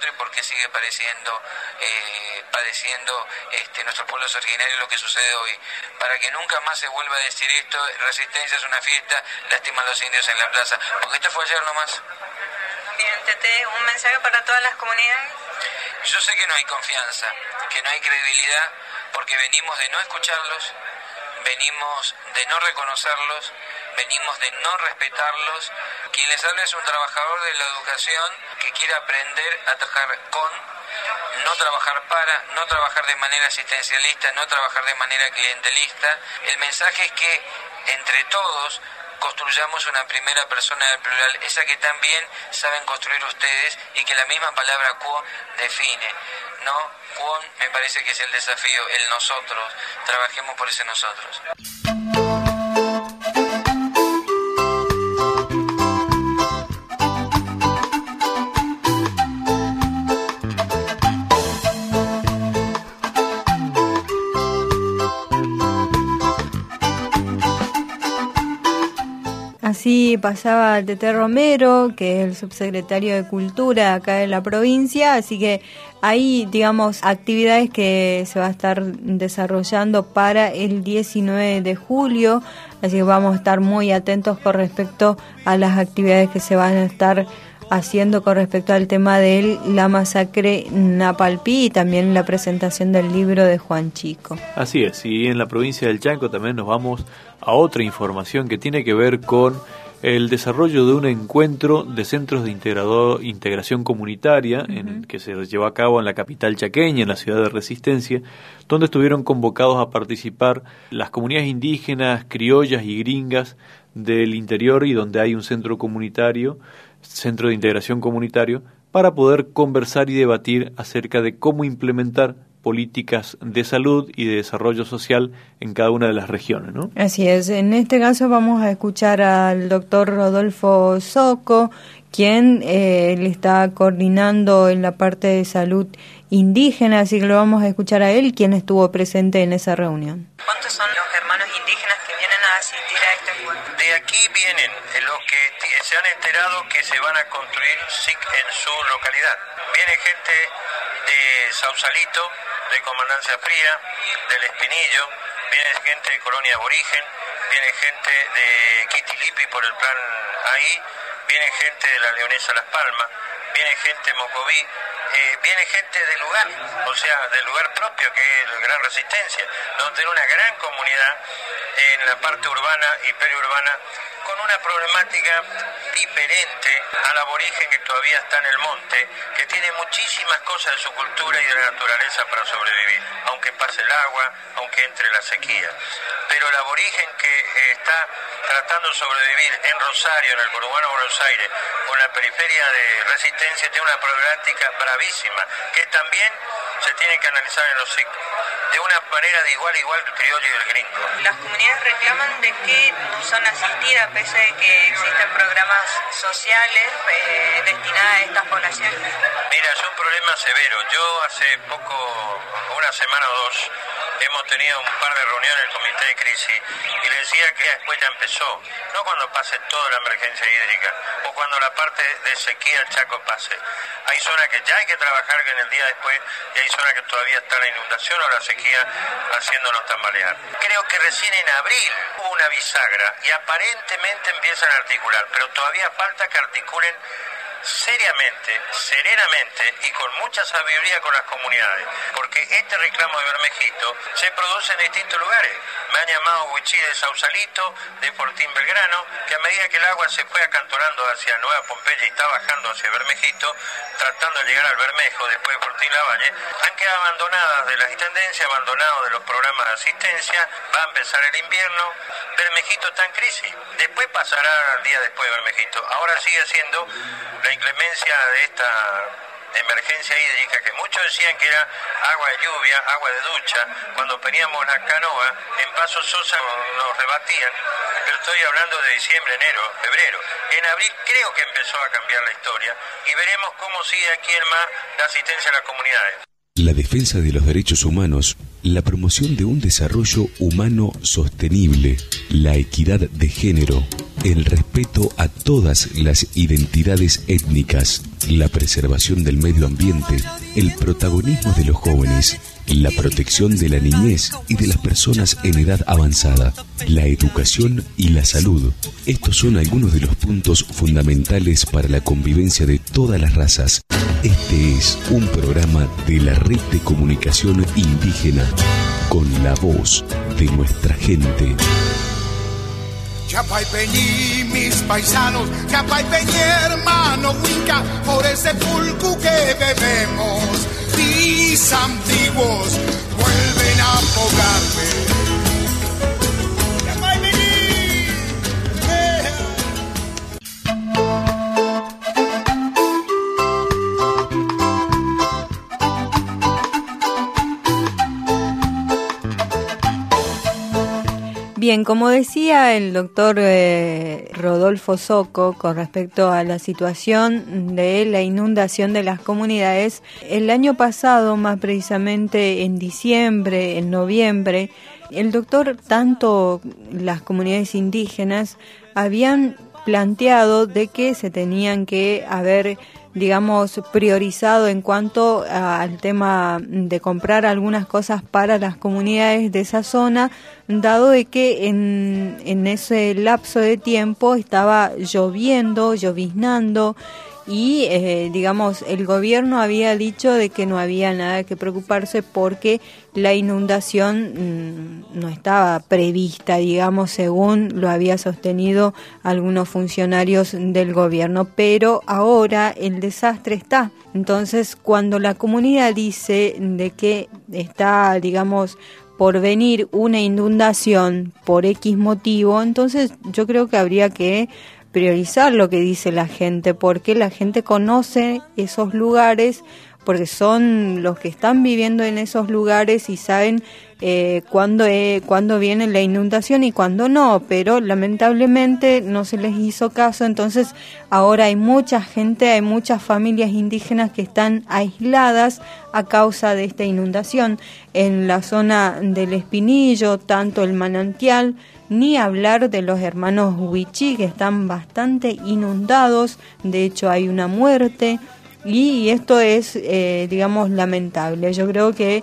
otro y por qué sigue padeciendo, eh, padeciendo este, nuestros pueblos originarios lo que sucede hoy. Para que nunca más se vuelva a decir esto, Resistencia es una fiesta, lastiman a los indios en la plaza, porque esto fue ayer nomás. Bien, Tete, un mensaje para todas las comunidades. Yo sé que no hay confianza, que no hay credibilidad, porque venimos de no escucharlos, venimos de no reconocerlos, venimos de no respetarlos. Quien les habla es un trabajador de la educación que quiere aprender a trabajar con, no trabajar para, no trabajar de manera asistencialista, no trabajar de manera clientelista. El mensaje es que entre todos construyamos una primera persona del plural, esa que también saben construir ustedes y que la misma palabra quo define, ¿no? Quo me parece que es el desafío, el nosotros, trabajemos por ese nosotros. Así pasaba Tete Romero, que es el subsecretario de Cultura acá de la provincia, así que hay, digamos, actividades que se va a estar desarrollando para el diecinueve de julio, así que vamos a estar muy atentos con respecto a las actividades que se van a estar haciendo con respecto al tema de la masacre Napalpí y también la presentación del libro de Juan Chico. Así es, y en la provincia del Chaco también nos vamos a otra información que tiene que ver con el desarrollo de un encuentro de centros de integrador, integración comunitaria uh-huh. en el que se llevó a cabo en la capital chaqueña, en la ciudad de Resistencia, donde estuvieron convocados a participar las comunidades indígenas, criollas y gringas del interior y donde hay un centro comunitario, centro de integración comunitario, para poder conversar y debatir acerca de cómo implementar políticas de salud y de desarrollo social en cada una de las regiones, ¿no? Así es. En este caso vamos a escuchar al doctor Rodolfo Soco, quien eh, le está coordinando en la parte de salud indígena, así que lo vamos a escuchar a él, quien estuvo presente en esa reunión. ¿Cuántos son los hermanos indígenas que vienen a asistir a este encuentro? De aquí vienen los que se han enterado que se van a construir S I C en su localidad. Viene gente de Sausalito, de Comandancia Fría, del Espinillo, viene gente de Colonia Aborigen, viene gente de Quitilipi por el plan ahí, viene gente de la Leonesa Las Palmas, viene gente de Mocoví, eh, viene gente del lugar, o sea, del lugar propio que es la Gran Resistencia, donde hay una gran comunidad en la parte urbana y periurbana con una problemática diferente al aborigen que todavía está en el monte, que tiene muchísimas cosas de su cultura y de la naturaleza para sobrevivir, aunque pase el agua, aunque entre la sequía. Pero el aborigen que eh, está tratando de sobrevivir en Rosario, en el conurbano de Buenos Aires, con la periferia de Resistencia, tiene una problemática bravísima, que también se tiene que analizar en los C I C, de una manera de igual a igual el criollo y el gringo. Las comunidades reclaman de que no son asistidas pese a que existen programas sociales eh, destinados a estas poblaciones. Mira, es un problema severo. Yo hace poco, una semana o dos, hemos tenido un par de reuniones en el comité de crisis y le decía que después ya empezó, no cuando pase toda la emergencia hídrica o cuando la parte de sequía del Chaco pase. Hay zonas que ya hay que trabajar que en el día después y hay zonas que todavía está la inundación o la sequía haciéndonos tambalear. Creo que recién en abril hubo una bisagra y aparentemente empiezan a articular, pero todavía falta que articulen seriamente, serenamente y con mucha sabiduría con las comunidades, porque este reclamo de Bermejito se produce en distintos lugares. Me han llamado Huichí de Sausalito, de Fortín Belgrano, que a medida que el agua se fue acantonando hacia Nueva Pompeya y está bajando hacia Bermejito, tratando de llegar al Bermejo después de Fortín Lavalle, han quedado abandonadas de las intendencias, abandonados de los programas de asistencia. Va a empezar el invierno, Bermejito está en crisis, después pasará el día después de Bermejito. Ahora sigue siendo la inclemencia de esta emergencia hídrica, que muchos decían que era agua de lluvia, agua de ducha. Cuando veníamos la canoa, en Paso Sosa nos rebatían, pero estoy hablando de diciembre, enero, febrero. En abril creo que empezó a cambiar la historia y veremos cómo sigue aquí en más la asistencia a las comunidades. La defensa de los derechos humanos, la promoción de un desarrollo humano sostenible, la equidad de género, el respeto a todas las identidades étnicas, la preservación del medio ambiente, el protagonismo de los jóvenes, la protección de la niñez y de las personas en edad avanzada, la educación y la salud. Estos son algunos de los puntos fundamentales para la convivencia de todas las razas. Este es un programa de la Red de Comunicación Indígena, con la voz de nuestra gente. Chapaipeñí, mis paisanos, Chapaipeñí, hermano Huinca, por ese pulcu que bebemos. Mis antiguos vuelven a afogarme. Bien, como decía el doctor eh, Rodolfo Socco con respecto a la situación de la inundación de las comunidades, el año pasado, más precisamente en diciembre, en noviembre, el doctor, tanto las comunidades indígenas, habían planteado de que se tenían que haber, digamos, priorizado en cuanto a, al tema de comprar algunas cosas para las comunidades de esa zona, dado de que en, en ese lapso de tiempo estaba lloviendo, lloviznando, y eh, digamos el gobierno había dicho de que no había nada que preocuparse porque la inundación mmm, no estaba prevista, digamos, según lo había sostenido algunos funcionarios del gobierno, pero ahora el desastre está. Entonces, cuando la comunidad dice de que está, digamos, por venir una inundación por X motivo, entonces yo creo que habría que priorizar lo que dice la gente, porque la gente conoce esos lugares, porque son los que están viviendo en esos lugares y saben eh, cuándo, eh, cuándo viene la inundación y cuándo no, pero lamentablemente no se les hizo caso. Entonces ahora hay mucha gente, hay muchas familias indígenas que están aisladas a causa de esta inundación. En la zona del Espinillo, tanto el Manantial, ni hablar de los hermanos Huichí, que están bastante inundados, de hecho hay una muerte, y esto es, eh, digamos, lamentable. Yo creo que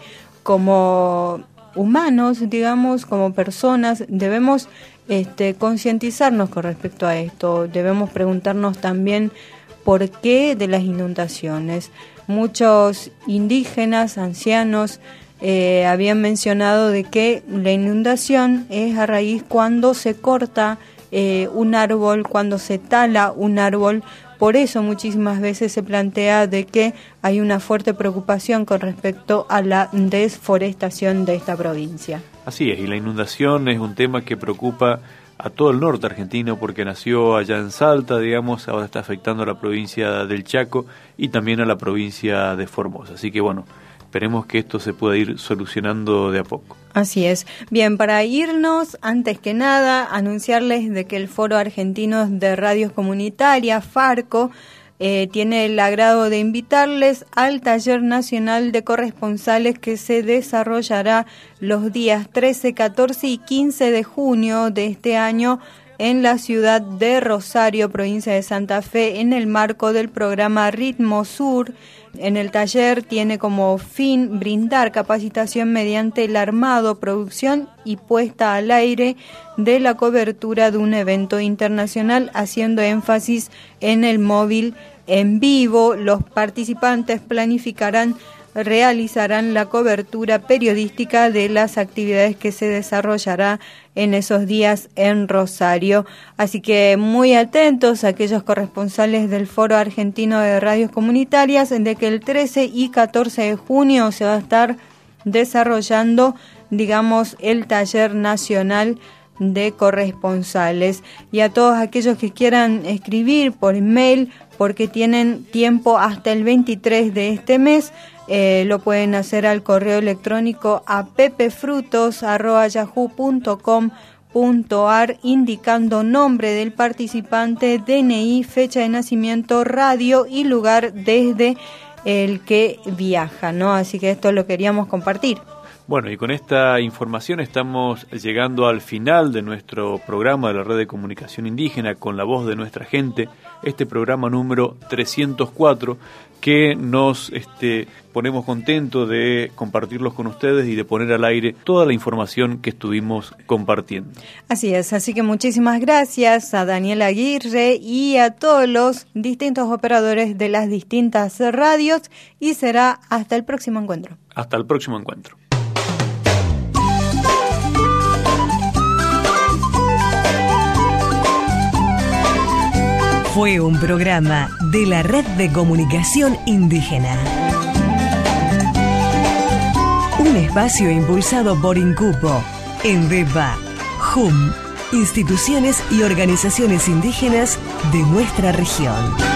como humanos, digamos, como personas, debemos este, concientizarnos con respecto a esto, debemos preguntarnos también por qué de las inundaciones. Muchos indígenas, ancianos, Eh, habían mencionado de que la inundación es a raíz cuando se corta eh, un árbol, cuando se tala un árbol. Por eso muchísimas veces se plantea de que hay una fuerte preocupación con respecto a la desforestación de esta provincia. Así es, y la inundación es un tema que preocupa a todo el norte argentino porque nació allá en Salta, digamos, ahora está afectando a la provincia del Chaco y también a la provincia de Formosa. Así que bueno, esperemos que esto se pueda ir solucionando de a poco. Así es. Bien, para irnos, antes que nada, anunciarles de que el Foro Argentino de Radios Comunitarias, FARCO, eh, tiene el agrado de invitarles al Taller Nacional de Corresponsales que se desarrollará los días trece, catorce y quince de junio de este año en la ciudad de Rosario, provincia de Santa Fe, en el marco del programa Ritmo Sur. En el taller tiene como fin brindar capacitación mediante el armado, producción y puesta al aire de la cobertura de un evento internacional, haciendo énfasis en el móvil en vivo. Los participantes planificarán, realizarán la cobertura periodística de las actividades que se desarrollará en esos días en Rosario. Así que muy atentos a aquellos corresponsales del Foro Argentino de Radios Comunitarias de que el trece y catorce de junio se va a estar desarrollando, digamos, el Taller Nacional de Corresponsales. Y a todos aquellos que quieran escribir por email, porque tienen tiempo hasta el veintitrés de este mes, Eh, lo pueden hacer al correo electrónico a pepefrutos arroba yahoo punto com punto ar, indicando nombre del participante, D N I, fecha de nacimiento, radio y lugar desde el que viaja, ¿no? Así que esto lo queríamos compartir. Bueno, y con esta información estamos llegando al final de nuestro programa de la Red de Comunicación Indígena con la voz de nuestra gente, este programa número trescientos cuatro, que nos este, ponemos contentos de compartirlos con ustedes y de poner al aire toda la información que estuvimos compartiendo. Así es, así que muchísimas gracias a Daniel Aguirre y a todos los distintos operadores de las distintas radios, y será hasta el próximo encuentro. Hasta el próximo encuentro. Fue un programa de la Red de Comunicación Indígena. Un espacio impulsado por INCUPO, ENDEVA, J U M, instituciones y organizaciones indígenas de nuestra región.